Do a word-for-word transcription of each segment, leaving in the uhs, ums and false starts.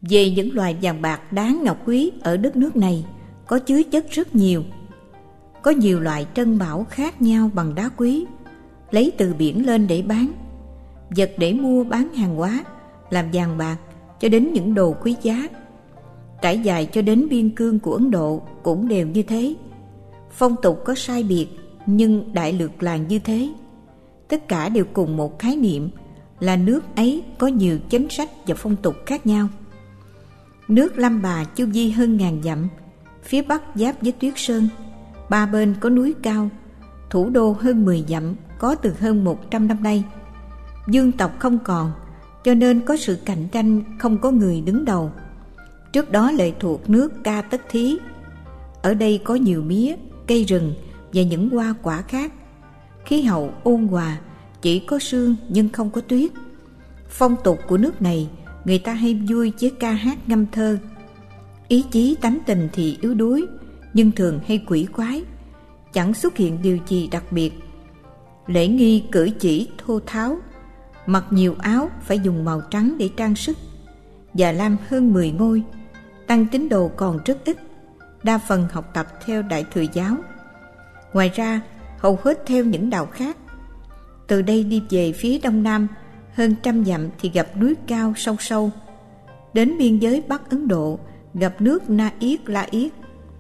Về những loài vàng bạc đáng ngọc quý ở đất nước này có chứa chất rất nhiều. Có nhiều loại trân bảo khác nhau bằng đá quý, lấy từ biển lên để bán, vật để mua bán hàng hóa, làm vàng bạc cho đến những đồ quý giá. Trải dài cho đến biên cương của Ấn Độ cũng đều như thế. Phong tục có sai biệt, nhưng đại lược là như thế. Tất cả đều cùng một khái niệm là nước ấy có nhiều chính sách và phong tục khác nhau. Nước Lâm Bà chu vi hơn ngàn dặm, phía bắc giáp với Tuyết Sơn, ba bên có núi cao, thủ đô hơn mười dặm có từ hơn một trăm năm nay. Dương tộc không còn, cho nên có sự cạnh tranh, không có người đứng đầu. Trước đó lệ thuộc nước Ca Tất Thí. Ở đây có nhiều mía, cây rừng và những hoa quả khác. Khí hậu ôn hòa, chỉ có sương nhưng không có tuyết. Phong tục của nước này, người ta hay vui với ca hát ngâm thơ. Ý chí tánh tình thì yếu đuối, nhưng thường hay quỷ quái, chẳng xuất hiện điều gì đặc biệt. Lễ nghi cử chỉ thô tháo, mặc nhiều áo phải dùng màu trắng để trang sức. Già Lam hơn mười ngôi, tăng tín đồ còn rất ít, đa phần học tập theo Đại Thừa giáo. Ngoài ra, hầu hết theo những đạo khác. Từ đây đi về phía đông nam hơn trăm dặm thì gặp núi cao sâu sâu. Đến biên giới Bắc Ấn Độ gặp nước Na Yết La Yết.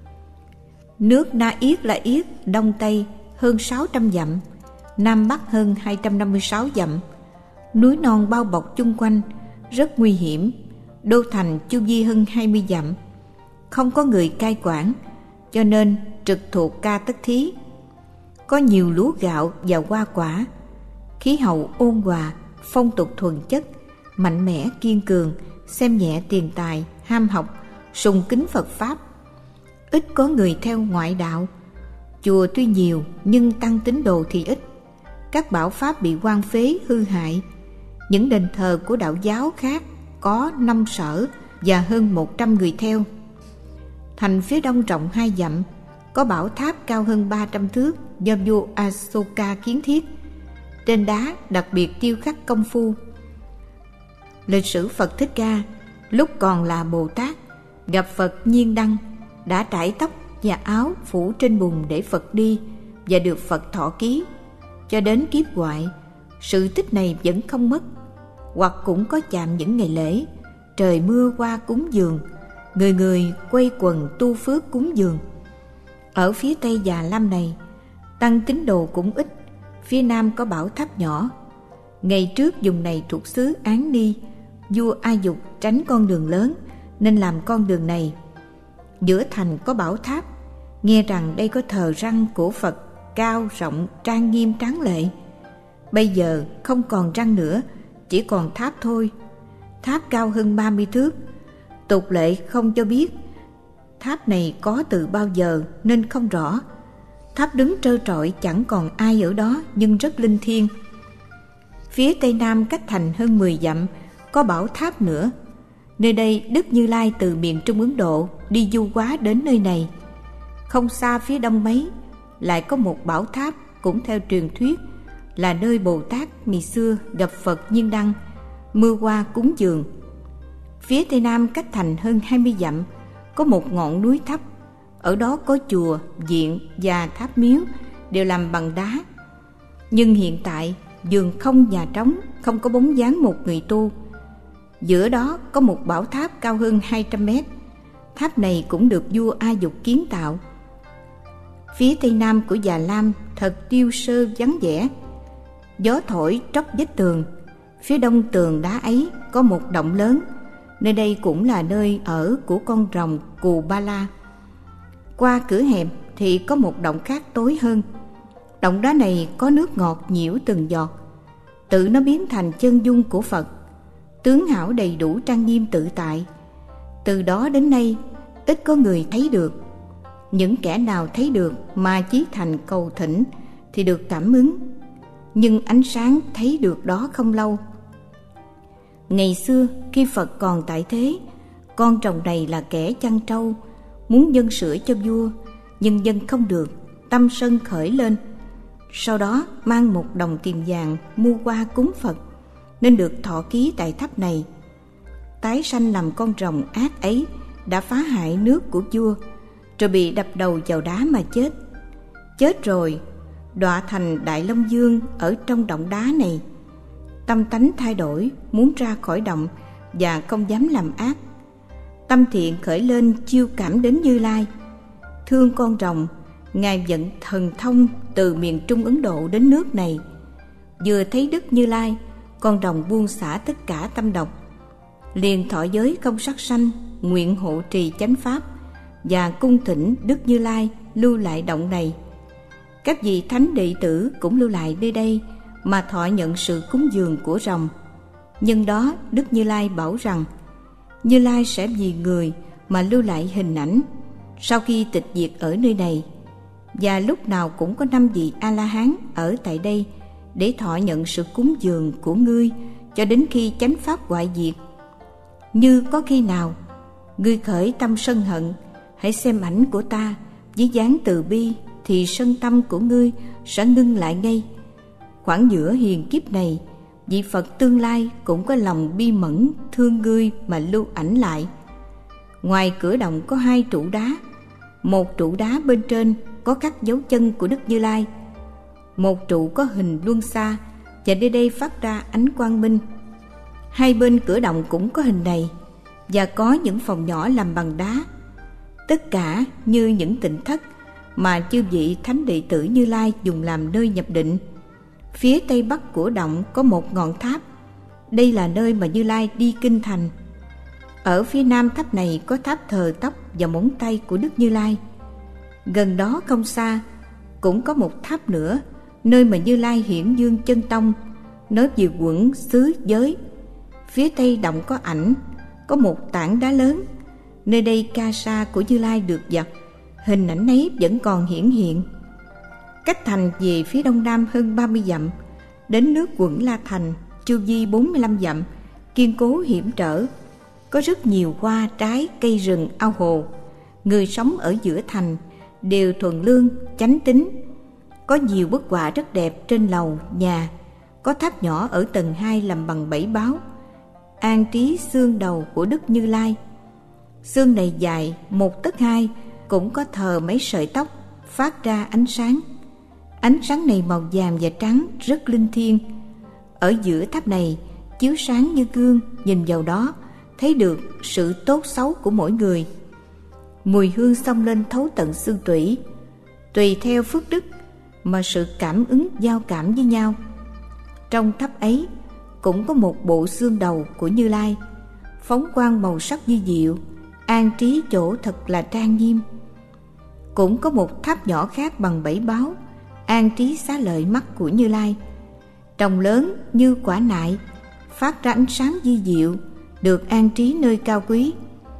Nước Na Yết La Yết đông tây hơn sáu trăm dặm, nam bắc hơn hai trăm năm mươi sáu dặm. Núi non bao bọc chung quanh, rất nguy hiểm. Đô thành chu vi hơn hai mươi dặm, không có người cai quản, cho nên trực thuộc Ca Tất Thí. Có nhiều lúa gạo và hoa quả. Khí hậu ôn hòa, phong tục thuần chất, mạnh mẽ kiên cường, xem nhẹ tiền tài, ham học, sùng kính Phật Pháp. Ít có người theo ngoại đạo. Chùa tuy nhiều nhưng tăng tín đồ thì ít. Các bảo pháp bị hoang phế hư hại. Những đền thờ của đạo giáo khác có năm sở và hơn một trăm người theo. Thành phía đông rộng hai dặm, có bảo tháp cao hơn ba trăm thước do vua Asoka kiến thiết. Trên đá đặc biệt điêu khắc công phu. Lịch sử Phật Thích Ca lúc còn là Bồ Tát, gặp Phật Nhiên Đăng, đã trải tóc và áo phủ trên bùn để Phật đi và được Phật thọ ký. Cho đến kiếp ngoại, sự tích này vẫn không mất. Hoặc cũng có chạm những ngày lễ, trời mưa qua cúng dường, người người quây quần tu phước cúng dường. Ở phía tây Già Lam này, tăng tín đồ cũng ít. Phía nam có bảo tháp nhỏ. Ngày trước vùng này thuộc xứ Án Ni, vua A Dục tránh con đường lớn nên làm con đường này. Giữa thành có bảo tháp, nghe rằng đây có thờ răng của Phật cao rộng trang nghiêm tráng lệ. Bây giờ không còn răng nữa, chỉ còn tháp thôi. Tháp cao hơn ba mươi thước. Tục lệ không cho biết tháp này có từ bao giờ nên không rõ. Tháp đứng trơ trọi chẳng còn ai ở đó, nhưng rất linh thiêng. Phía tây nam cách thành hơn mười dặm có bảo tháp nữa. Nơi đây Đức Như Lai từ miền Trung Ấn Độ đi du hóa đến nơi này. Không xa phía đông mấy lại có một bảo tháp, cũng theo truyền thuyết là nơi Bồ Tát ngày xưa gặp Phật Nhiên Đăng, mưa hoa cúng dường. Phía tây nam cách thành hơn hai mươi dặm có một ngọn núi thấp. Ở đó có chùa, viện và tháp miếu đều làm bằng đá. Nhưng hiện tại vườn không nhà trống, không có bóng dáng một người tu. Giữa đó có một bảo tháp cao hơn hai trăm mét. Tháp này cũng được vua A Dục kiến tạo. Phía tây nam của Già Lam thật tiêu sơ vắng vẻ. Gió thổi tróc vách tường. Phía đông tường đá ấy có một động lớn. Nơi đây cũng là nơi ở của con rồng Cù Ba La. Qua cửa hẻm thì có một động khác tối hơn. Động đá này có nước ngọt nhiễu từng giọt. Tự nó biến thành chân dung của Phật, tướng hảo đầy đủ trang nghiêm tự tại. Từ đó đến nay ít có người thấy được. Những kẻ nào thấy được mà chí thành cầu thỉnh thì được cảm ứng. Nhưng ánh sáng thấy được đó không lâu. Ngày xưa khi Phật còn tại thế, con rồng này là kẻ chăn trâu, muốn dâng sữa cho vua, nhưng dâng không được, tâm sân khởi lên. Sau đó mang một đồng tiền vàng mua qua cúng Phật, nên được thọ ký tại tháp này. tái sanh làm con rồng ác ấy đã phá hại nước của vua, rồi bị đập đầu vào đá mà chết. Chết rồi, đọa thành Đại Long Dương ở trong động đá này. Tâm tánh thay đổi, muốn ra khỏi động và không dám làm ác. Tâm thiện khởi lên chiêu cảm đến Như Lai. Thương con rồng, Ngài vận thần thông từ miền Trung Ấn Độ đến nước này. Vừa thấy Đức Như Lai, con rồng buông xả tất cả tâm độc, liền thọ giới không sát sanh, nguyện hộ trì chánh pháp và cung thỉnh Đức Như Lai lưu lại động này. Các vị thánh đệ tử cũng lưu lại nơi đây mà thọ nhận sự cúng dường của rồng. Nhân đó Đức Như Lai bảo rằng Như Lai sẽ vì người mà lưu lại hình ảnh sau khi tịch diệt ở nơi này, và lúc nào cũng có năm vị A-la-hán ở tại đây để thọ nhận sự cúng dường của ngươi cho đến khi chánh pháp hoại diệt. Như có khi nào ngươi khởi tâm sân hận, hãy xem ảnh của ta với dáng từ bi, thì sân tâm của ngươi sẽ ngưng lại ngay. Khoảng giữa hiền kiếp này, vị Phật tương lai cũng có lòng bi mẫn thương ngươi mà lưu ảnh lại. Ngoài cửa động có hai trụ đá, một trụ đá bên trên có khắc dấu chân của Đức Như Lai, một trụ có hình luân xa và nơi đây phát ra ánh quang minh. Hai bên cửa động cũng có hình này, và có những phòng nhỏ làm bằng đá, tất cả như những tịnh thất mà chư vị thánh đệ tử Như Lai dùng làm nơi nhập định. Phía tây bắc của động có một ngọn tháp, đây là nơi mà Như Lai đi kinh thành. Ở phía nam tháp này có tháp thờ tóc và móng tay của Đức Như Lai. Gần đó không xa cũng có một tháp nữa, nơi mà Như Lai hiển dương chân tông, nói về quẩn xứ giới. Phía tây động có ảnh, có một tảng đá lớn, nơi đây ca sa của Như Lai được giặt, hình ảnh ấy vẫn còn hiển hiện. Cách thành về phía đông nam hơn ba mươi dặm, đến nước Quẩn La Thành, chu vi bốn mươi lăm dặm, kiên cố hiểm trở. Có rất nhiều hoa, trái, cây rừng, ao hồ. Người sống ở giữa thành đều thuần lương, chánh tín. Có nhiều bức họa rất đẹp trên lầu, nhà. Có tháp nhỏ ở tầng hai làm bằng bảy báo, an trí xương đầu của Đức Như Lai. Xương này dài một tấc hai, cũng có thờ mấy sợi tóc phát ra ánh sáng. Ánh sáng này màu vàng và trắng, rất linh thiêng. Ở giữa tháp này chiếu sáng như gương, nhìn vào đó thấy được sự tốt xấu của mỗi người. Mùi hương xông lên thấu tận xương tủy, tùy theo phước đức mà sự cảm ứng giao cảm với nhau. Trong tháp ấy cũng có một bộ xương đầu của Như Lai, phóng quang màu sắc như diệu, an trí chỗ thật là trang nghiêm. Cũng có một tháp nhỏ khác bằng bảy báo, an trí xá lợi mắt của Như Lai, trông lớn như quả nại, phát ra ánh sáng di diệu, được an trí nơi cao quý.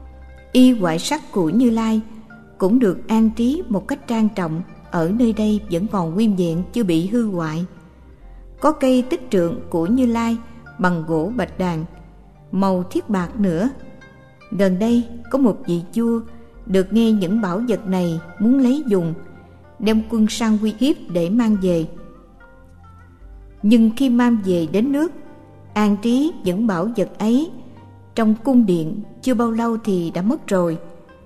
Y ngoại sắc của Như Lai cũng được an trí một cách trang trọng, ở nơi đây vẫn còn nguyên vẹn, chưa bị hư hoại. Có cây tích trượng của Như Lai bằng gỗ bạch đàn, màu thiết bạc nữa. Gần đây có một vị vua được nghe những bảo vật này muốn lấy dùng, đem quân sang uy hiếp để mang về. Nhưng khi mang về đến nước, an trí những bảo vật ấy trong cung điện chưa bao lâu thì đã mất rồi.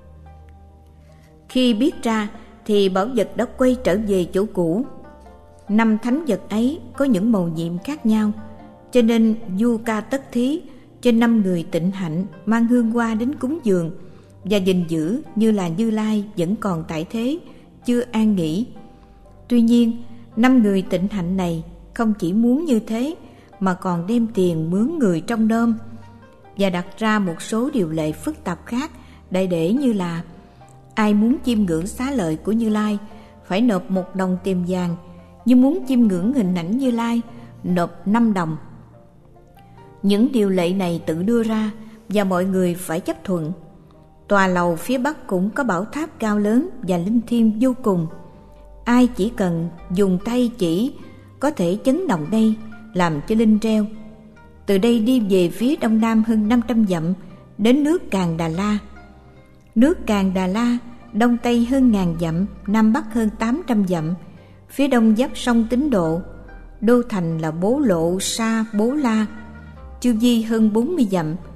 Khi biết ra thì bảo vật đã quay trở về chỗ cũ. Năm thánh vật ấy có những màu nhiệm khác nhau, cho nên vua Ca Tất Thí cho năm người tịnh hạnh mang hương hoa đến cúng dường và gìn giữ như là Như Lai vẫn còn tại thế, chưa an nghỉ. Tuy nhiên, năm người tịnh hạnh này không chỉ muốn như thế mà còn đem tiền mướn người trong nôm và đặt ra một số điều lệ phức tạp khác, đại để như là ai muốn chiêm ngưỡng xá lợi của Như Lai phải nộp một đồng tiền vàng, nhưng muốn chiêm ngưỡng hình ảnh Như Lai nộp năm đồng. Những điều lệ này tự đưa ra và mọi người phải chấp thuận. Tòa lầu phía bắc cũng có bảo tháp cao lớn và linh thiêng vô cùng. Ai chỉ cần dùng tay chỉ có thể chấn động đây, làm cho linh treo. Từ đây đi về phía đông nam hơn năm trăm dặm, đến nước Càn Đà La. Nước Càn Đà La đông tây hơn ngàn dặm, nam bắc hơn tám trăm dặm. Phía đông giáp sông Tín Độ, đô thành là Bố Lộ Sa Bố La, chu vi hơn bốn mươi dặm,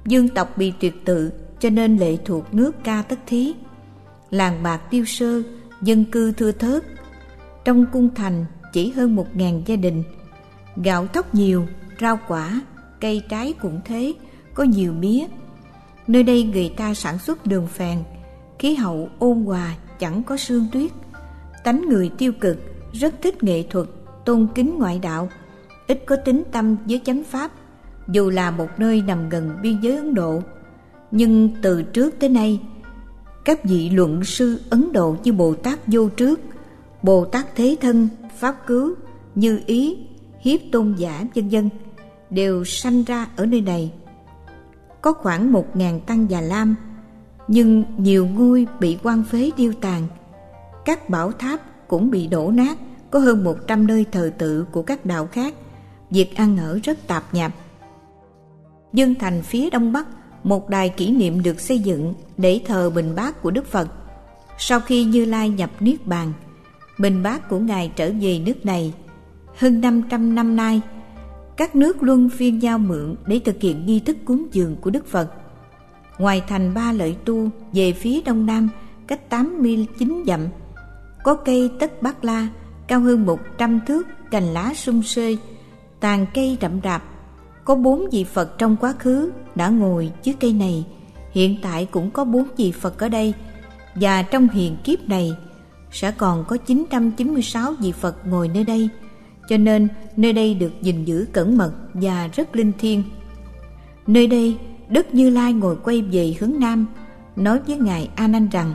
Dương tộc bị tuyệt tự, cho nên lệ thuộc nước Ca Tất Thí. Làng bạc tiêu sơ, dân cư thưa thớt. Trong cung thành chỉ hơn một ngàn gia đình. Gạo thóc nhiều, rau quả, cây trái cũng thế, có nhiều mía. Nơi đây người ta sản xuất đường phèn, khí hậu ôn hòa, chẳng có sương tuyết. Tánh người tiêu cực, rất thích nghệ thuật, tôn kính ngoại đạo, ít có tín tâm với chánh pháp. Dù là một nơi nằm gần biên giới Ấn Độ, nhưng từ trước tới nay, các vị luận sư Ấn Độ như Bồ Tát Vô Trước, Bồ Tát Thế Thân, Pháp Cứu, Như Ý, Hiếp Tôn Giả vân vân đều sanh ra ở nơi này. Có khoảng một ngàn tăng Già Lam, nhưng nhiều ngôi bị hoang phế điêu tàn. Các bảo tháp cũng bị đổ nát, có hơn một trăm nơi thờ tự của các đạo khác. Việc ăn ở rất tạp nhạp. Dương thành phía đông bắc, một đài kỷ niệm được xây dựng để thờ bình bát của Đức Phật. Sau khi Như Lai nhập Niết Bàn, bình bát của Ngài trở về nước này. Hơn năm trăm năm nay, các nước luân phiên giao mượn để thực hiện nghi thức cúng dường của Đức Phật. Ngoài thành Ba Lợi Tu, về phía đông nam, cách tám mươi chín dặm, có cây Tất Bát La cao hơn một trăm thước, cành lá sum xuê, tàn cây rậm rạp. Có bốn vị Phật trong quá khứ đã ngồi dưới cây này, hiện tại cũng có bốn vị Phật ở đây, và trong hiện kiếp này sẽ còn có chín trăm chín mươi sáu vị Phật ngồi nơi đây, cho nên nơi đây được gìn giữ cẩn mật và rất linh thiêng. Nơi đây, Đức Như Lai ngồi quay về hướng nam, nói với Ngài A Nan rằng: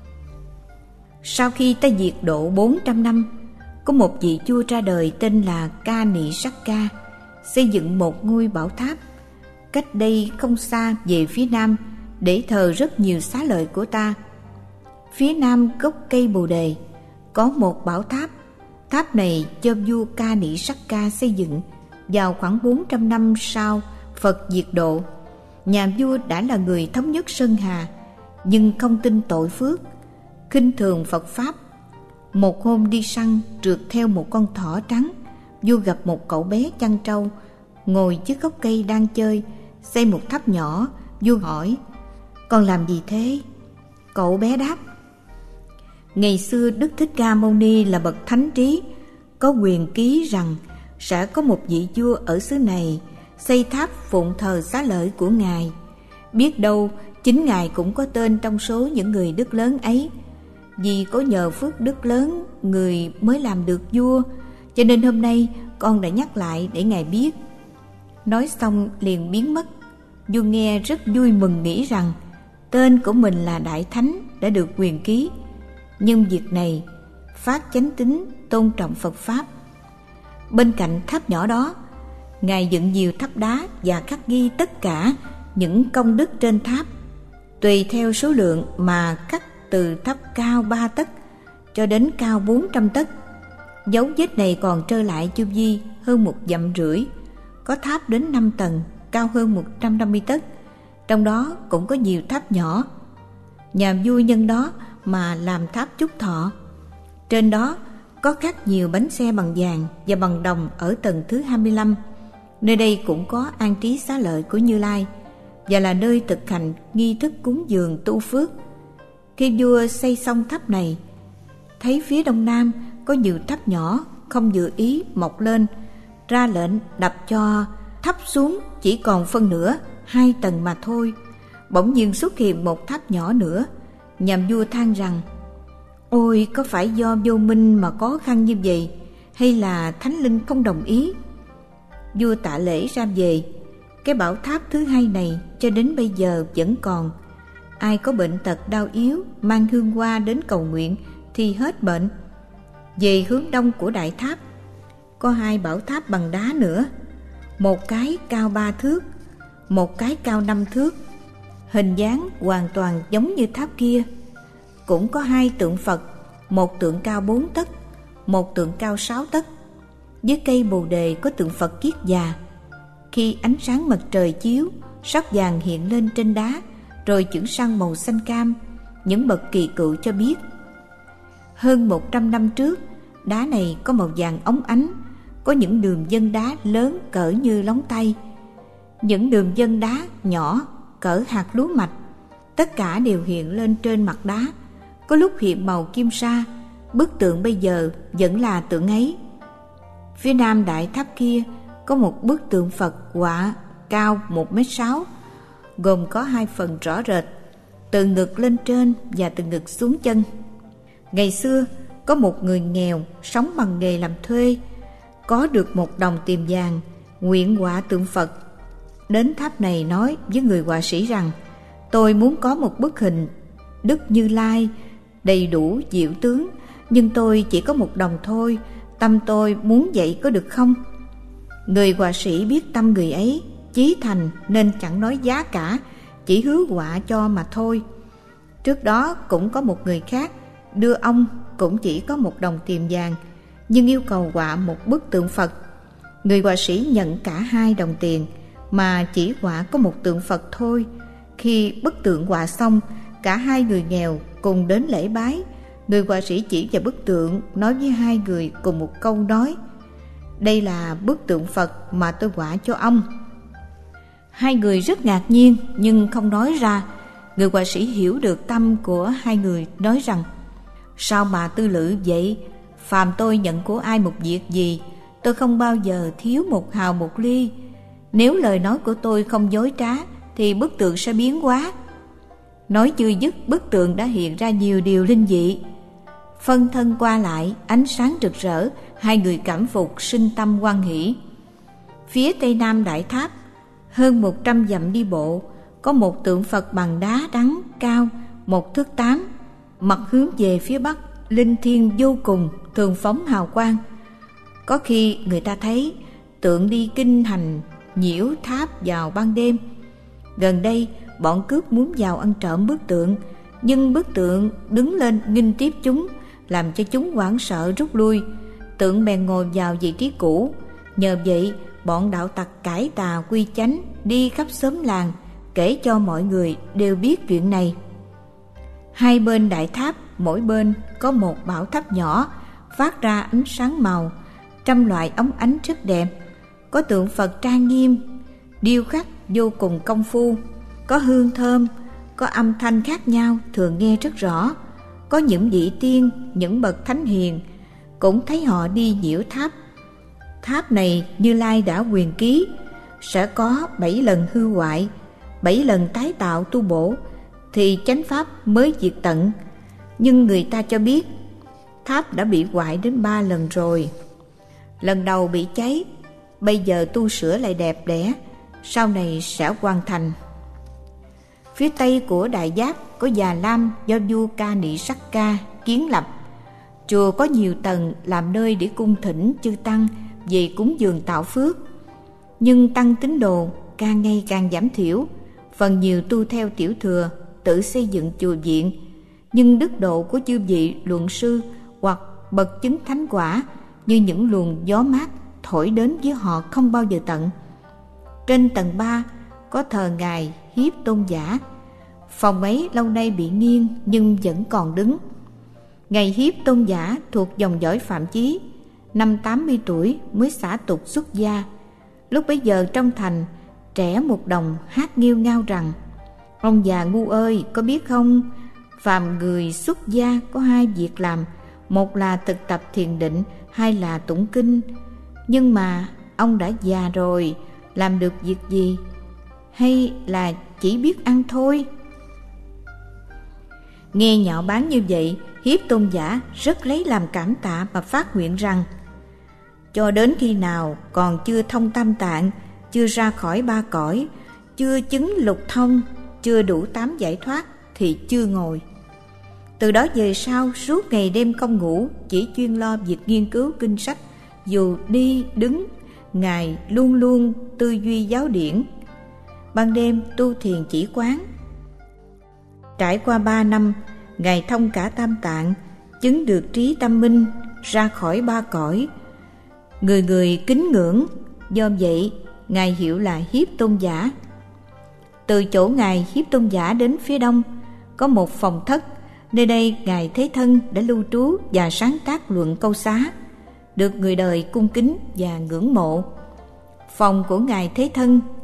sau khi ta diệt độ bốn trăm năm, có một vị vua ra đời tên là Ca Nị Sắc Ca, xây dựng một ngôi bảo tháp cách đây không xa về phía nam để thờ rất nhiều xá lợi của ta. Phía nam gốc cây Bồ Đề có một bảo tháp. Tháp này do vua Ca Nị Sắc Ca xây dựng vào khoảng bốn trăm năm sau Phật diệt độ. Nhà vua đã là người thống nhất Sơn Hà, nhưng không tin tội phước, khinh thường Phật Pháp. Một hôm đi săn, trượt theo một con thỏ trắng, vua gặp một cậu bé chăn trâu ngồi dưới gốc cây đang chơi, xây một tháp nhỏ. Vua hỏi: con làm gì thế? Cậu bé đáp: ngày xưa Đức Thích Ca Mâu Ni là bậc thánh trí, có quyền ký rằng sẽ có một vị vua ở xứ này xây tháp phụng thờ xá lợi của Ngài. Biết đâu chính Ngài cũng có tên trong số những người đức lớn ấy. Vì có nhờ phước đức lớn, người mới làm được vua, cho nên hôm nay con đã nhắc lại để Ngài biết. Nói xong liền biến mất. Vua nghe rất vui mừng, nghĩ rằng tên của mình là Đại Thánh đã được quyền ký. Nhưng việc này phát chánh tín, tôn trọng Phật Pháp. Bên cạnh tháp nhỏ đó, Ngài dựng nhiều tháp đá và khắc ghi tất cả những công đức trên tháp, tùy theo số lượng mà khắc, từ tháp cao ba tấc cho đến cao bốn trăm tấc. Dấu vết này còn trơ lại chu vi hơn một dặm rưỡi. Có tháp đến năm tầng, cao hơn một trăm năm mươi tấc. Trong đó cũng có nhiều tháp nhỏ. Nhà vua nhân đó mà làm tháp chúc thọ. Trên đó có khắc nhiều bánh xe bằng vàng và bằng đồng ở tầng thứ hai mươi lăm. Nơi đây cũng có an trí xá lợi của Như Lai và là nơi thực hành nghi thức cúng dường tu phước. Khi vua xây xong tháp này, thấy phía đông nam có nhiều tháp nhỏ không dự ý mọc lên, ra lệnh đập cho thấp xuống chỉ còn phân nửa, hai tầng mà thôi. Bỗng nhiên xuất hiện một tháp nhỏ nữa. Nhà vua than rằng: ôi, có phải do vô minh mà khó khăn như vậy, hay là thánh linh không đồng ý? Vua tạ lễ ra về. Cái bảo tháp thứ hai này cho đến bây giờ vẫn còn. Ai có bệnh tật đau yếu mang hương hoa đến cầu nguyện thì hết bệnh. Về hướng đông của đại tháp có hai bảo tháp bằng đá nữa. Một cái cao ba thước, một cái cao năm thước. Hình dáng hoàn toàn giống như tháp kia. Cũng có hai tượng Phật, một tượng cao bốn tấc, một tượng cao sáu tấc. Dưới cây Bồ Đề có tượng Phật kiết già. Khi ánh sáng mặt trời chiếu, sắc vàng hiện lên trên đá, rồi chuyển sang màu xanh cam. Những bậc kỳ cựu cho biết, hơn một trăm năm trước, đá này có màu vàng óng ánh, có những đường vân đá lớn cỡ như lóng tay, những đường vân đá nhỏ cỡ hạt lúa mạch. Tất cả đều hiện lên trên mặt đá, có lúc hiện màu kim sa. Bức tượng bây giờ vẫn là tượng ấy. Phía nam đại tháp kia có một bức tượng Phật họa cao một mét sáu, gồm có hai phần rõ rệt, từ ngực lên trên và từ ngực xuống chân. Ngày xưa có một người nghèo sống bằng nghề làm thuê, có được một đồng tiền vàng, nguyện họa tượng Phật. Đến tháp này nói với người họa sĩ rằng: tôi muốn có một bức hình Đức Như Lai đầy đủ diệu tướng, nhưng tôi chỉ có một đồng thôi, tâm tôi muốn vậy có được không? Người họa sĩ biết tâm người ấy chí thành nên chẳng nói giá cả, chỉ hứa họa cho mà thôi. Trước đó cũng có một người khác đưa ông cũng chỉ có một đồng tiền vàng, nhưng yêu cầu họa một bức tượng Phật. Người họa sĩ nhận cả hai đồng tiền mà chỉ họa có một tượng Phật thôi. Khi bức tượng họa xong, cả hai người nghèo cùng đến lễ bái. Người họa sĩ chỉ vào bức tượng, nói với hai người cùng một câu nói: đây là bức tượng Phật mà tôi họa cho ông. Hai người rất ngạc nhiên nhưng không nói ra. Người họa sĩ hiểu được tâm của hai người, nói rằng: sao mà tư lự vậy? Phàm tôi nhận của ai một việc gì, tôi không bao giờ thiếu một hào một ly. Nếu lời nói của tôi không dối trá thì bức tượng sẽ biến hóa. Nói chưa dứt, bức tượng đã hiện ra nhiều điều linh dị. Phân thân qua lại, ánh sáng rực rỡ, hai người cảm phục, sinh tâm hoan hỷ. Phía tây nam đại tháp, hơn một trăm dặm đi bộ, có một tượng Phật bằng đá đắng cao một thước tám, mặt hướng về phía bắc, linh thiêng vô cùng, thường phóng hào quang. Có khi người ta thấy tượng đi kinh hành nhiễu tháp vào ban đêm. Gần đây bọn cướp muốn vào ăn trộm bức tượng, nhưng bức tượng đứng lên nghênh tiếp chúng, làm cho chúng hoảng sợ rút lui. Tượng bèn ngồi vào vị trí cũ. Nhờ vậy bọn đạo tặc cải tà quy chánh, đi khắp xóm làng kể cho mọi người đều biết chuyện này. Hai bên đại tháp, mỗi bên có một bảo tháp nhỏ phát ra ánh sáng màu, trăm loại óng ánh rất đẹp. Có tượng Phật trang nghiêm, điêu khắc vô cùng công phu, có hương thơm, có âm thanh khác nhau, thường nghe rất rõ. Có những vị tiên, những bậc thánh hiền cũng thấy họ đi nhiễu tháp. Tháp này Như Lai đã quyền ký sẽ có bảy lần hư hoại, bảy lần tái tạo tu bổ thì chánh pháp mới diệt tận. Nhưng người ta cho biết tháp đã bị hoại đến ba lần rồi. Lần đầu bị cháy, bây giờ tu sửa lại đẹp đẽ, sau này sẽ hoàn thành. Phía tây của Đại Giáp có Già Lam do vua Ca Nị Sắc Ca kiến lập. Chùa có nhiều tầng làm nơi để cung thỉnh chư tăng về cúng dường tạo phước. Nhưng tăng tín đồ càng ngày càng giảm thiểu, phần nhiều tu theo tiểu thừa, tự xây dựng chùa viện. Nhưng đức độ của chư vị luận sư hoặc bậc chứng thánh quả như những luồng gió mát thổi đến với họ không bao giờ tận. Trên tầng ba có thờ ngài Hiếp Tôn Giả. Phòng ấy lâu nay bị nghiêng nhưng vẫn còn đứng. Ngài Hiếp Tôn Giả thuộc dòng dõi Phạm Chí, năm tám mươi tuổi mới xả tục xuất gia. Lúc bấy giờ trong thành, trẻ một đồng hát nghêu ngao rằng: ông già ngu ơi, có biết không, phàm người xuất gia có hai việc làm, một là thực tập thiền định, hai là tụng kinh. Nhưng mà ông đã già rồi, làm được việc gì? Hay là chỉ biết ăn thôi? Nghe nhạo báng như vậy, Hiếp Tôn Giả rất lấy làm cảm tạ mà phát nguyện rằng: cho đến khi nào còn chưa thông tam tạng, chưa ra khỏi ba cõi, chưa chứng lục thông, chưa đủ tám giải thoát thì chưa ngồi. Từ đó về sau, suốt ngày đêm không ngủ, chỉ chuyên lo việc nghiên cứu kinh sách. Dù đi đứng, Ngài luôn luôn tư duy giáo điển. Ban đêm tu thiền chỉ quán. Trải qua ba năm, Ngài thông cả tam tạng, chứng được trí tâm minh, ra khỏi ba cõi. Người người kính ngưỡng, do vậy Ngài hiệu là Hiếp Tôn Giả. Từ chỗ Ngài Hiếp Tôn Giả đến phía đông có một phòng thất. Nơi đây Ngài Thế Thân đã lưu trú và sáng tác luận câu xá, được người đời cung kính và ngưỡng mộ. Phòng của Ngài Thế Thân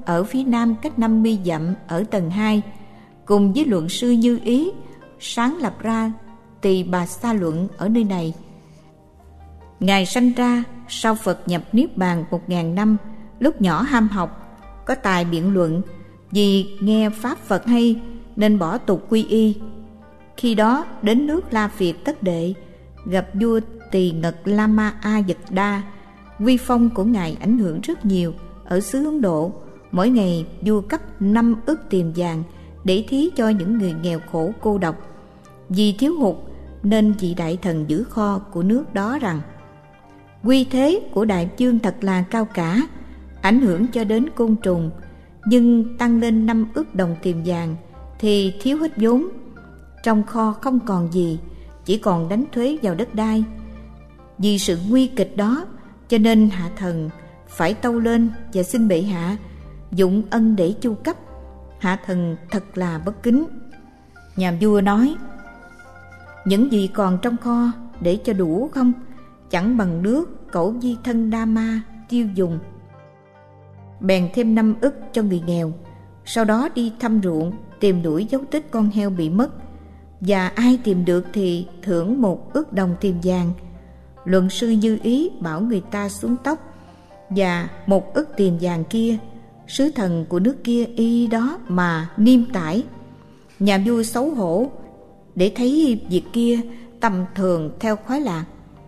ở phía nam cách năm mươi dặm ở tầng hai, cùng với luận sư Như Ý sáng lập ra Tỳ Bà Sa Luận ở nơi này. Ngài sanh ra sau Phật nhập Niết Bàn một ngàn năm, lúc nhỏ ham học, có tài biện luận, vì nghe Pháp Phật hay nên bỏ tục quy y. Khi đó đến nước La Phiệt Tất Đệ, gặp vua Tỳ Ngật Lama A Dật Đa. Uy phong của Ngài ảnh hưởng rất nhiều ở xứ Ấn Độ. Mỗi ngày vua cấp năm ức tiền vàng để thí cho những người nghèo khổ cô độc. Vì thiếu hụt nên vị đại thần giữ kho của nước đó rằng: quy thế của đại vương thật là cao cả, ảnh hưởng cho đến côn trùng, nhưng tăng lên năm ức đồng tiền vàng thì thiếu hết vốn. Trong kho không còn gì, chỉ còn đánh thuế vào đất đai. Vì sự nguy kịch đó, cho nên hạ thần phải tâu lên và xin bệ hạ dụng ân để chu cấp. Hạ thần thật là bất kính. Nhà vua nói: những gì còn trong kho để cho đủ không? Chẳng bằng nước cẩu di thân đa ma tiêu dùng. Bèn thêm năm ức cho người nghèo. Sau đó đi thăm ruộng, tìm đuổi dấu tích con heo bị mất, và ai tìm được thì thưởng một ức đồng tiền vàng. Luận sư Như Ý bảo người ta xuống tóc, và một ức tiền vàng kia sứ thần của nước kia y đó mà niêm tải. Nhà vua xấu hổ để thấy việc kia tầm thường theo khoái lạc,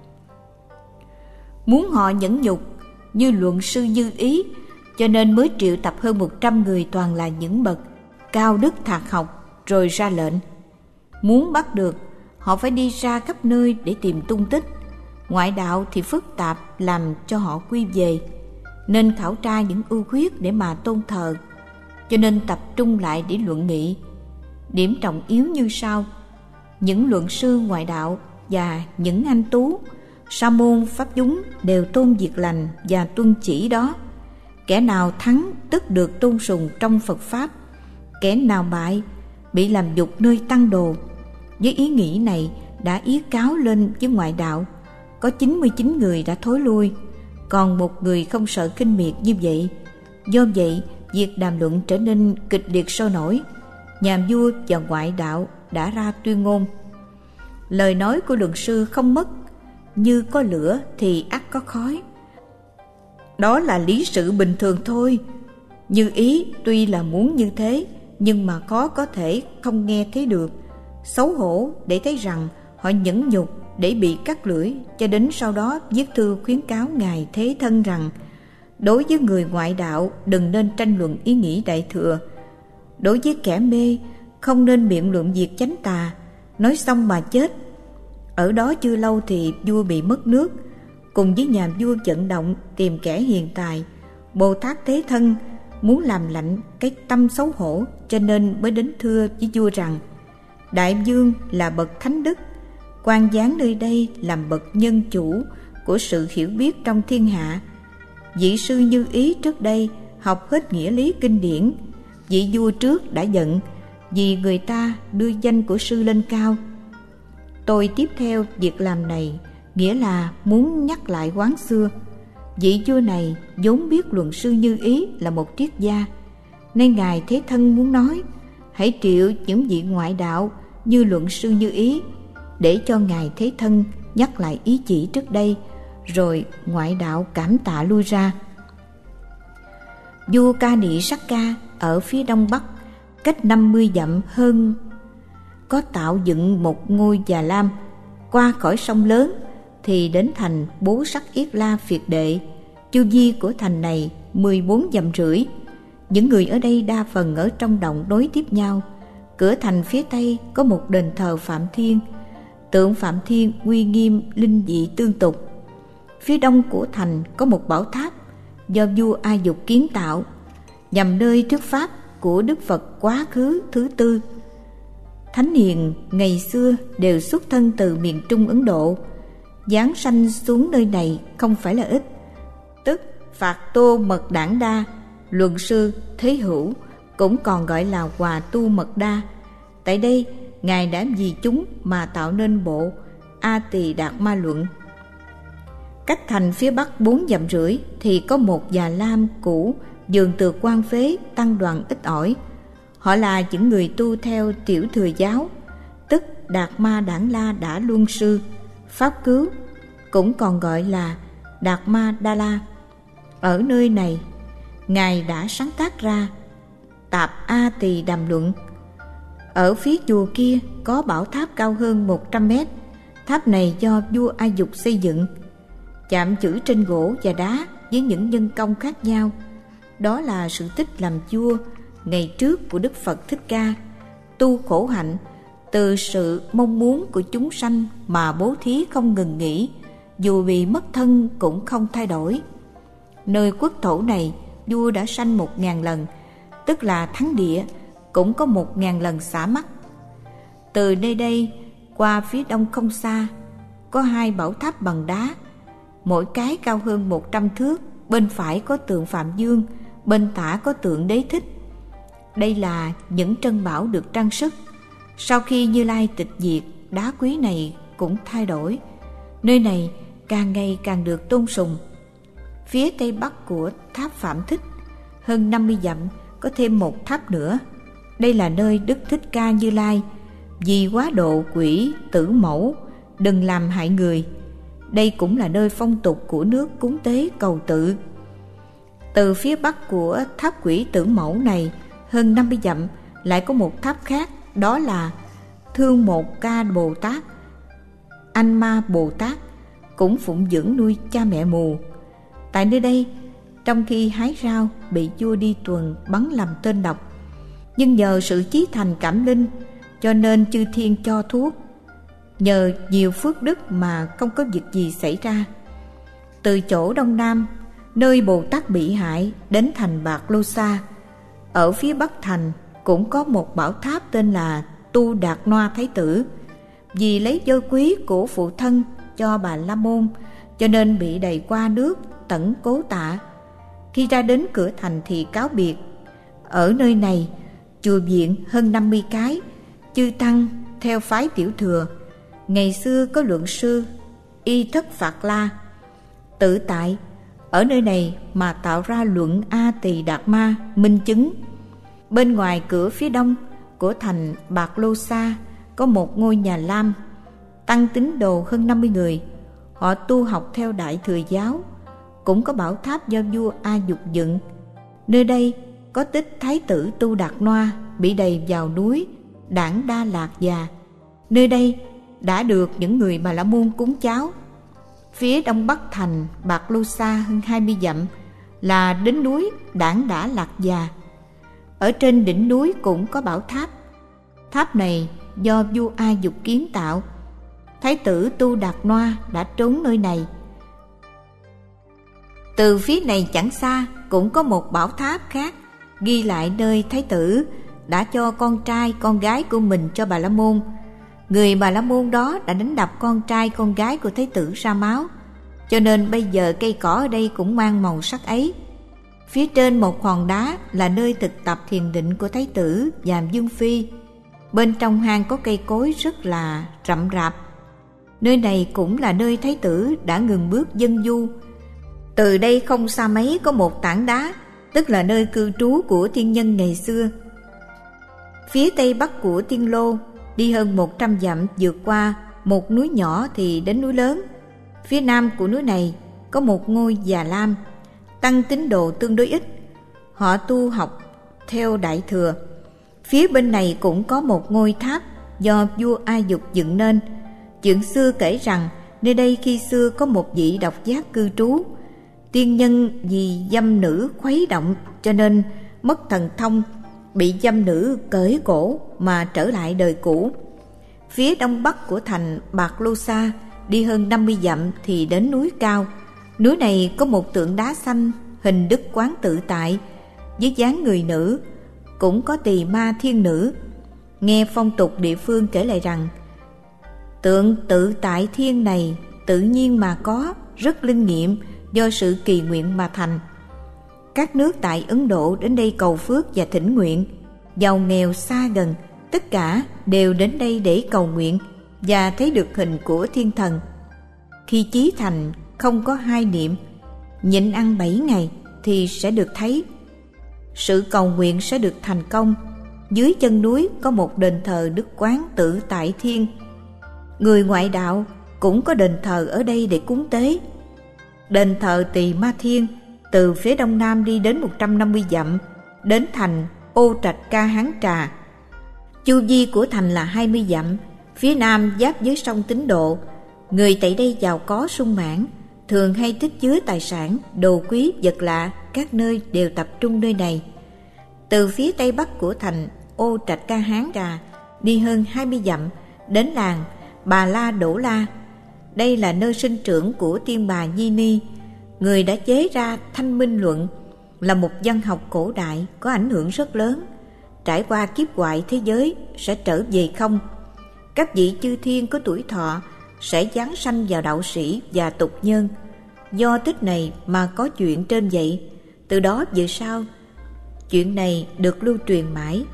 muốn họ nhẫn nhục như luận sư Như Ý, cho nên mới triệu tập hơn một trăm người toàn là những bậc cao đức thạc học, rồi ra lệnh: muốn bắt được họ phải đi ra khắp nơi để tìm tung tích. Ngoại đạo thì phức tạp làm cho họ quy về, nên khảo tra những ưu khuyết để mà tôn thờ, cho nên tập trung lại để luận nghị. Điểm trọng yếu như sau: những luận sư ngoại đạo và những anh tú sa môn pháp chúng đều tôn việc lành và tuân chỉ đó. Kẻ nào thắng tức được tôn sùng trong Phật Pháp, kẻ nào bại bị làm nhục nơi tăng đồ. Với ý nghĩ này đã yết cáo lên với ngoại đạo. Có chín mươi chín người đã thối lui, còn một người không sợ kinh miệt như vậy. Do vậy việc đàm luận trở nên kịch liệt sôi nổi. Nhà vua và ngoại đạo đã ra tuyên ngôn: lời nói của luận sư không mất, như có lửa thì ắt có khói. Đó là lý sự bình thường thôi. Như Ý tuy là muốn như thế, nhưng mà khó có thể không nghe thấy được. Xấu hổ để thấy rằng họ nhẫn nhục để bị cắt lưỡi, cho đến sau đó viết thư khuyến cáo Ngài Thế Thân rằng đối với người ngoại đạo đừng nên tranh luận ý nghĩ đại thừa. Đối với kẻ mê không nên biện luận việc chánh tà, nói xong mà chết. Ở đó chưa lâu thì vua bị mất nước. Cùng với nhà vua vận động tìm kẻ hiền tài, Bồ Tát Thế Thân muốn làm lạnh cái tâm xấu hổ, cho nên mới đến thưa với vua rằng: đại vương là bậc thánh đức, quan giáng nơi đây làm bậc nhân chủ của sự hiểu biết trong thiên hạ. Vị sư Như Ý trước đây học hết nghĩa lý kinh điển. Vị vua trước đã giận vì người ta đưa danh của sư lên cao. Tôi tiếp theo việc làm này, nghĩa là muốn nhắc lại quán xưa. Vị vua này vốn biết luận sư Như Ý là một triết gia, nên Ngài Thế Thân muốn nói: hãy triệu những vị ngoại đạo như luận sư Như Ý, để cho Ngài Thế Thân nhắc lại ý chỉ trước đây, rồi ngoại đạo cảm tạ lui ra. Vua Ca Nị Sắc Ca ở phía đông bắc, cách năm mươi dặm hơn, có tạo dựng một ngôi già lam. Qua khỏi sông lớn thì đến thành Bố Sắc Yết La Phiệt Đệ. Chu vi của thành này mười bốn dặm rưỡi. Những người ở đây đa phần ở trong động nối tiếp nhau. Cửa thành phía tây có một đền thờ Phạm Thiên. Tượng Phạm Thiên uy nghiêm linh dị tương tục. Phía đông của thành có một bảo tháp do vua A Dục kiến tạo, nhằm nơi thuyết pháp của Đức Phật quá khứ thứ tư. Thánh hiền ngày xưa đều xuất thân từ miền Trung Ấn Độ, giáng sanh xuống nơi này không phải là ít. Tức Phạt Tô Mật Đản Đa, luận sư Thế Hữu, cũng còn gọi là Hòa Tu Mật Đa. Tại đây Ngài đã vì chúng mà tạo nên bộ A Tỳ Đạt Ma Luận. Cách thành phía bắc bốn dặm rưỡi thì có một già lam cũ vườn tược quan phế, tăng đoàn ít ỏi. Họ là những người tu theo tiểu thừa giáo, tức Đạt Ma Đản La Đả Luân Sư, Pháp Cứu, cũng còn gọi là Đạt Ma Đa La. Ở nơi này, Ngài đã sáng tác ra Tạp A Tỳ Đàm Luận. Ở phía chùa kia có bảo tháp cao hơn một trăm mét. Tháp này do vua A Dục xây dựng, chạm chữ trên gỗ và đá với những nhân công khác nhau. Đó là sự tích làm vua ngày trước của Đức Phật Thích Ca, tu khổ hạnh từ sự mong muốn của chúng sanh mà bố thí không ngừng nghỉ, dù bị mất thân cũng không thay đổi. Nơi quốc thổ này, vua đã sanh một ngàn lần, tức là thắng địa cũng có một ngàn lần xả mắt. Từ nơi đây qua phía đông không xa có hai bảo tháp bằng đá, mỗi cái cao hơn một trăm thước. Bên phải có tượng Phạm Dương, bên tả có tượng Đế Thích. Đây là những trân bảo được trang sức. Sau khi Như Lai tịch diệt, đá quý này cũng thay đổi. Nơi này càng ngày càng được tôn sùng. Phía tây bắc của tháp Phạm Thích, hơn năm mươi dặm, có thêm một tháp nữa. Đây là nơi Đức Thích Ca Như Lai vì quá độ quỷ tử mẫu, đừng làm hại người. Đây cũng là nơi phong tục của nước cúng tế cầu tự. Từ phía bắc của tháp quỷ tử mẫu này, hơn năm mươi dặm, lại có một tháp khác, đó là Thương Một Ca Bồ Tát, Anh Ma Bồ Tát, cũng phụng dưỡng nuôi cha mẹ mù. Tại nơi đây, trong khi hái rau bị vua đi tuần bắn làm tên độc, nhưng nhờ sự chí thành cảm linh cho nên chư thiên cho thuốc, nhờ nhiều phước đức mà không có việc gì xảy ra. Từ chỗ đông nam, nơi Bồ Tát bị hại, đến thành Bạc Lô Sa, ở phía bắc thành cũng có một bảo tháp tên là Tu Đạt Noa Thái Tử. Vì lấy vôi quý của phụ thân cho Bà La Môn, cho nên bị đầy qua nước tẩn Cố Tạ. Khi ra đến cửa thành thì cáo biệt. Ở nơi này, chùa viện hơn năm mươi cái, chư tăng theo phái tiểu thừa. Ngày xưa có luận sư Y Thất Phạt La tự tại ở nơi này mà tạo ra luận A Tỳ Đạt Ma minh chứng. Bên ngoài cửa phía đông của thành Bạc Lô Sa có một ngôi nhà lam, tăng tín đồ hơn năm mươi người. Họ tu học theo Đại Thừa giáo. Cũng có bảo tháp do vua A Dục dựng. Nơi đây có tích Thái tử Tu Đạt Noa bị đầy vào núi Đảng Đa Lạc Già. Nơi đây đã được những người Bà La Môn cúng cháo. Phía đông bắc thành Bạc Lô Sa hơn hai mươi dặm là đến núi Đảng Đa Lạc Già. Ở trên đỉnh núi cũng có bảo tháp. Tháp này do vua A Dục kiến tạo. Thái tử Tu Đạt Noa đã trốn nơi này. Từ phía này chẳng xa cũng có một bảo tháp khác, ghi lại nơi Thái tử đã cho con trai con gái của mình cho Bà La Môn. Người Bà La Môn đó đã đánh đập con trai con gái của Thái tử ra máu, cho nên bây giờ cây cỏ ở đây cũng mang màu sắc ấy. Phía trên một hòn đá là nơi thực tập thiền định của Thái tử và Dương Phi. Bên trong hang có cây cối rất là rậm rạp. Nơi này cũng là nơi Thái tử đã ngừng bước dân du. Từ đây không xa mấy có một tảng đá, tức là nơi cư trú của thiên nhân ngày xưa. Phía tây bắc của Tiên Lô, đi hơn một trăm dặm vượt qua một núi nhỏ thì đến núi lớn. Phía nam của núi này có một ngôi Già Lam, tăng tín đồ tương đối ít. Họ tu học theo Đại Thừa. Phía bên này cũng có một ngôi tháp do vua A Dục dựng nên. Chuyện xưa kể rằng nơi đây khi xưa có một vị độc giác cư trú. Tiên nhân vì dâm nữ khuấy động cho nên mất thần thông, bị dâm nữ cởi cổ mà trở lại đời cũ. Phía đông bắc của thành Bạc Lô Sa, đi hơn năm mươi dặm thì đến núi cao. Núi này có một tượng đá xanh hình Đức Quán Tự Tại với dáng người nữ, cũng có Tỳ Ma Thiên Nữ. Nghe phong tục địa phương kể lại rằng tượng Tự Tại Thiên này tự nhiên mà có, rất linh nghiệm, do sự kỳ nguyện mà thành. Các nước tại Ấn Độ đến đây cầu phước và thỉnh nguyện, giàu nghèo xa gần, tất cả đều đến đây để cầu nguyện và thấy được hình của thiên thần. Khi chí thành không có hai niệm, nhịn ăn bảy ngày thì sẽ được thấy. sự cầu nguyện sẽ được thành công. Dưới chân núi có một đền thờ Đức Quán Tự Tại Thiên. Người ngoại đạo cũng có đền thờ ở đây để cúng tế. Đền thờ Tỳ Ma Thiên từ phía đông nam đi đến một trăm năm mươi dặm, đến thành Ô Trạch Ca Hán Trà. Chu vi của thành là hai mươi dặm, phía nam giáp với sông Tín Độ. Người tại đây giàu có sung mãn, thường hay tích chứa tài sản, đồ quý, vật lạ, các nơi đều tập trung nơi này. Từ phía tây bắc của thành Ô Trạch Ca Hán Trà đi hơn hai mươi dặm, đến làng Bà La Đỗ La. Đây là nơi sinh trưởng của Tiên Bà Nhi Ni, người đã chế ra Thanh Minh Luận, là một văn học cổ đại có ảnh hưởng rất lớn. Trải qua kiếp hoại thế giới sẽ trở về không. Các vị chư thiên có tuổi thọ sẽ giáng sanh vào đạo sĩ và tục nhân. Do tích này mà có chuyện trên vậy. Từ đó về sau, chuyện này được lưu truyền mãi.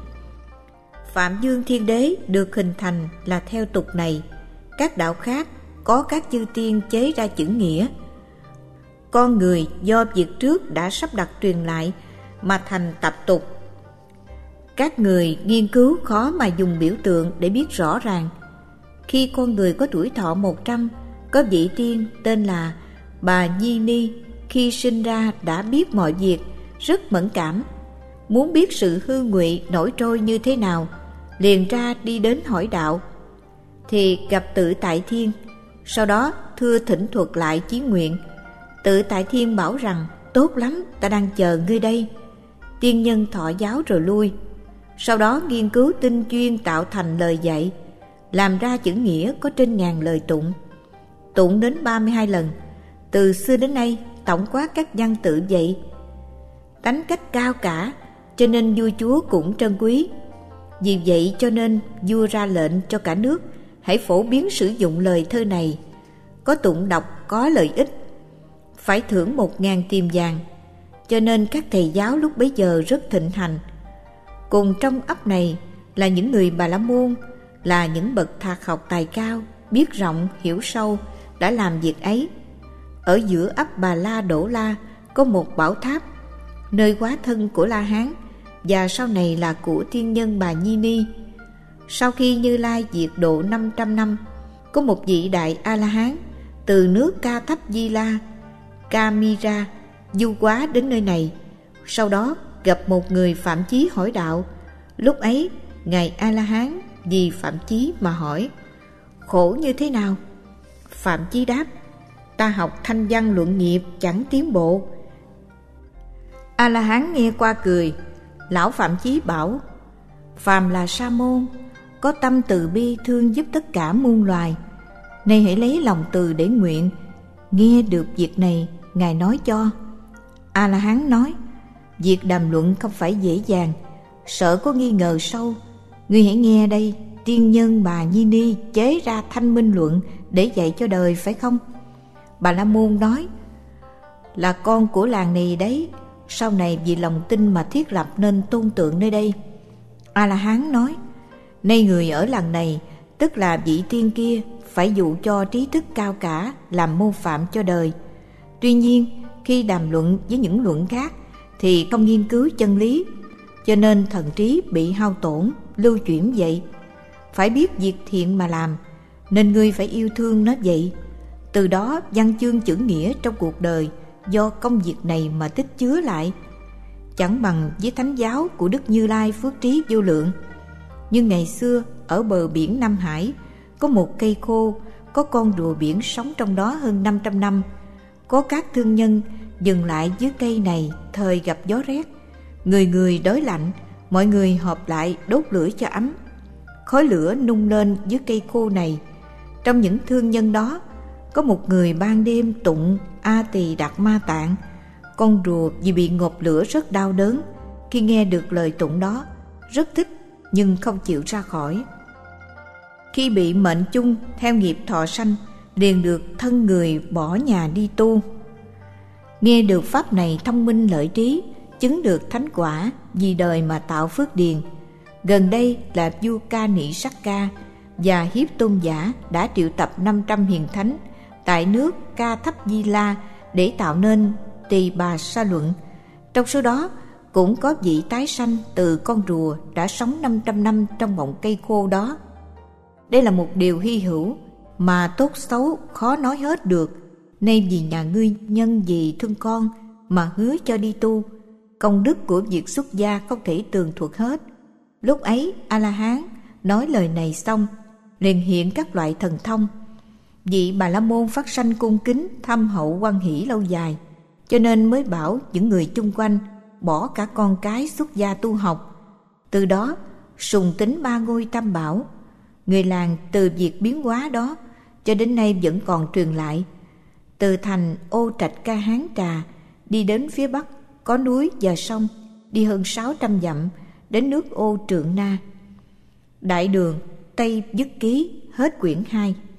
Phạm Dương Thiên Đế được hình thành là theo tục này. Các đạo khác có các chư tiên chế ra chữ nghĩa. Con người do việc trước đã sắp đặt truyền lại mà thành tập tục. Các người nghiên cứu khó mà dùng biểu tượng để biết rõ ràng. Khi con người có tuổi thọ một trăm, có vị tiên tên là Bà Nhi Ni khi sinh ra đã biết mọi việc, rất mẫn cảm. Muốn biết sự hư ngụy nổi trôi như thế nào, liền ra đi đến hỏi đạo. Thì gặp Tự Tại Thiên, sau đó thưa thỉnh thuật lại chí nguyện. Tự Tại Thiên bảo rằng tốt lắm, ta đang chờ ngươi đây. Tiên nhân thọ giáo rồi lui. Sau đó nghiên cứu tinh chuyên tạo thành lời dạy, làm ra chữ nghĩa có trên ngàn lời tụng. Tụng đến ba mươi hai lần. Từ xưa đến nay tổng quát các văn tự vậy. Tánh cách cao cả, cho nên vua chúa cũng trân quý. Vì vậy cho nên vua ra lệnh cho cả nước hãy phổ biến sử dụng lời thơ này. Có tụng đọc có lợi ích, phải thưởng một ngàn tiền vàng. Cho nên các thầy giáo lúc bấy giờ rất thịnh hành. Cùng trong ấp này là những người Bà La Môn, là những bậc thạc học tài cao, biết rộng hiểu sâu, đã làm việc ấy. Ở giữa ấp Bà La Đỗ La có một bảo tháp, nơi hóa thân của La Hán và sau này là của tiên nhân Bà Nhi Ni. Sau khi Như Lai diệt độ năm trăm năm, có một vị đại A-la-hán từ nước Ca Thấp Di La, Camira du hóa đến nơi này. Sau đó gặp một người Phạm Chí hỏi đạo. Lúc ấy ngài A-la-hán vì Phạm Chí mà hỏi: khổ như thế nào? Phạm Chí đáp: ta học thanh văn luận nghiệp chẳng tiến bộ. A-la-hán nghe qua cười. Lão Phạm Chí bảo: phàm là sa môn, có tâm từ bi thương giúp tất cả muôn loài. Nay hãy lấy lòng từ để nguyện. Nghe được việc này, ngài nói cho. A-la-hán nói: việc đàm luận không phải dễ dàng, sợ có nghi ngờ sâu. Ngươi hãy nghe đây, tiên nhân Bà Nhi Ni chế ra Thanh Minh Luận để dạy cho đời, phải không? Bà La Môn nói: là con của làng này đấy, sau này vì lòng tin mà thiết lập nên tôn tượng nơi đây. A-la-hán nói: nay người ở làng này, tức là vị tiên kia, phải dụ cho trí thức cao cả làm mô phạm cho đời. Tuy nhiên khi đàm luận với những luận khác thì không nghiên cứu chân lý, cho nên thần trí bị hao tổn, lưu chuyển vậy. Phải biết việc thiện mà làm, nên ngươi phải yêu thương nó vậy. Từ đó văn chương chữ nghĩa trong cuộc đời do công việc này mà tích chứa lại. Chẳng bằng với thánh giáo của Đức Như Lai phước trí vô lượng. Nhưng ngày xưa ở bờ biển Nam Hải có một cây khô, có con rùa biển sống trong đó hơn năm trăm năm. Có các thương nhân dừng lại dưới cây này thời gặp gió rét. Người người đói lạnh, mọi người họp lại đốt lửa cho ấm. Khói lửa nung lên dưới cây khô này. Trong những thương nhân đó có một người ban đêm tụng A Tỳ Đạt Ma Tạng. Con rùa vì bị ngộp lửa rất đau đớn. Khi nghe được lời tụng đó rất thích, nhưng không chịu ra khỏi. Khi bị mệnh chung theo nghiệp thọ sanh, liền được thân người bỏ nhà đi tu. Nghe được pháp này thông minh lợi trí, chứng được thánh quả, vì đời mà tạo phước điền. Gần đây là vua Ca Nị Sắc Ca và Hiếp Tôn Giả đã triệu tập năm trăm hiền thánh tại nước Ca Thấp Di La để tạo nên Tỳ Bà Sa Luận. Trong số đó cũng có vị tái sanh từ con rùa đã sống năm trăm năm trong ngọn cây khô đó. Đây là một điều hy hữu mà tốt xấu khó nói hết được. Nay vì nhà ngươi nhân vì thương con mà hứa cho đi tu, công đức của việc xuất gia không thể tường thuật hết. Lúc ấy A-la-hán nói lời này xong, liền hiện các loại thần thông. Vị Bà La Môn phát sanh cung kính thâm hậu hoan hỷ lâu dài, cho nên mới bảo những người chung quanh bỏ cả con cái xuất gia tu học. Từ đó sùng tín ba ngôi tam bảo. Người làng từ việc biến hóa đó cho đến nay vẫn còn truyền lại. Từ thành Ô Trạch Ca Hán Trà đi đến phía bắc có núi và sông, đi hơn sáu trăm dặm đến nước Ô Trượng Na. Đại Đường Tây Dứt Ký. Hết quyển hai.